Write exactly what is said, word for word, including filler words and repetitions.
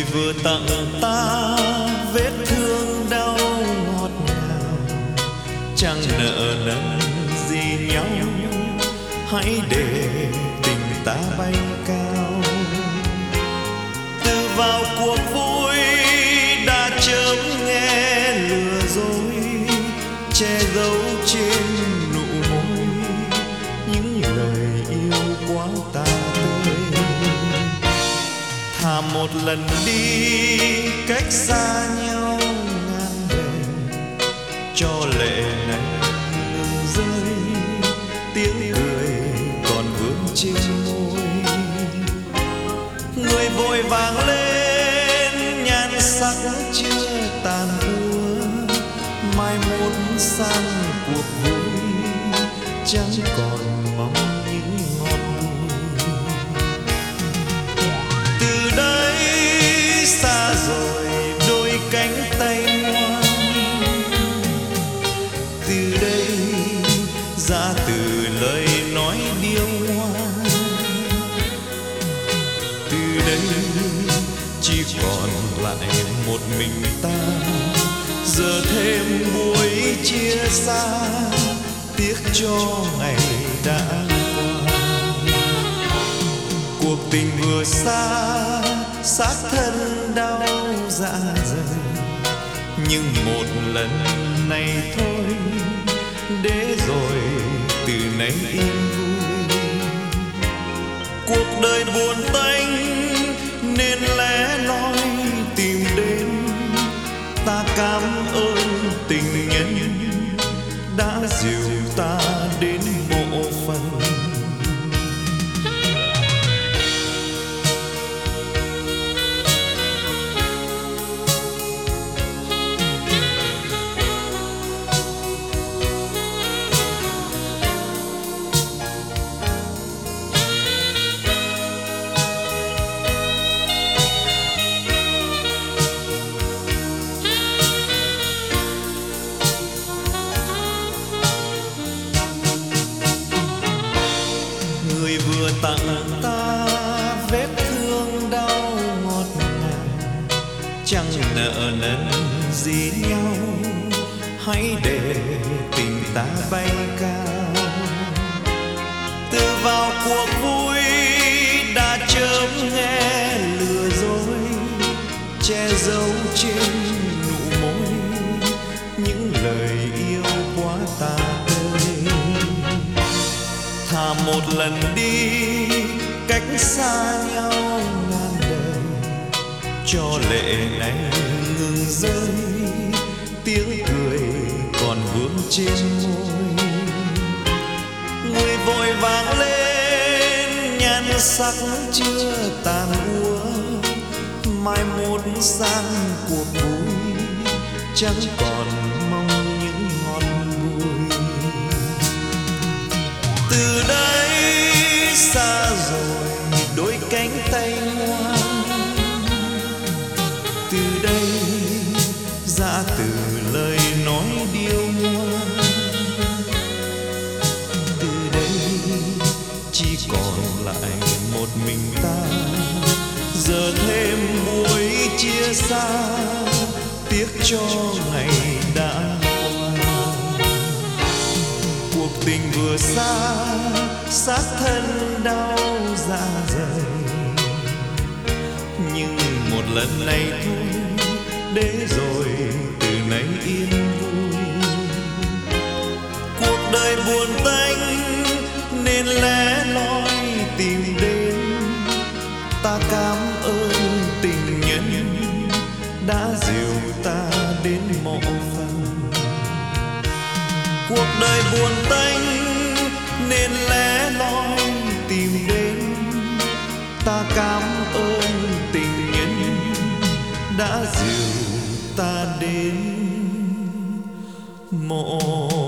người vừa tặng ta vết thương đau ngọt ngào, chẳng nợ nần gì nhau, hãy để tình ta bay cao. Từ vào cuộc vui đã chớm nghe lừa dối, che giấu trên nụ môi những lời yêu quá ta tươi. Thà một lần đi cách xa nhau ngàn bề, cho lệ này ngừng rơi, tiếng cười còn vương trên môi. Người vội vàng lên nhan sắc chưa tàn úa, mai mốt sang cuộc vui chẳng còn mong những ngọt bùi. Từ đây xa rồi đôi cánh tay ngoan, từ đây ra từ lời nói điêu ngoa, từ đây chỉ còn lại một mình ta. Giờ thêm buổi chia xa, tiếc cho ngày đã qua. Cuộc tình vừa xa, xác thân đau dạ dày, nhưng một lần này thôi, để rồi từ nay yên vui. Cuộc đời buồn tênh nên lẻ loi tìm đến, ta cảm ơn tình nhân đã dìu ta đến mộ phần. Người vừa tặng ta vết thương đau ngọt ngào, chẳng nợ nần gì nhau, hãy để tình ta bay cao. Từ vào cuộc vui đã chớm nghe lừa dối, che giấu trên nụ môi những lời yêu quá ta tươi. Thà một lần đi cách xa nhau ngàn đời, cho lệ này ngừng rơi, tiếng cười còn vương trên môi. Người vội vàng lên nhan sắc chưa tàn úa, mai mốt sang cuộc vui chẳng còn mong những ngọt bùi. Từ đây xa rồi đôi cánh tay ngoan, từ đây ra từ lời nói điêu ngoa, từ đây chỉ còn lại một mình ta. Giờ thêm buổi chia xa, tiếc cho ngày đã qua. Cuộc tình vừa xa, xác thân đau dạ dày, nhưng một lần này thôi, để rồi từ nay yên vui. Cuộc đời buồn tênh nên lẻ loi tìm đến, ta cảm ơn tình nhân đã dìu ta đến mộ phần. Cuộc đời buồn tênh nên lẻ loi tìm đến, ta cảm ơn tình nhân đã dìu ta đến mộ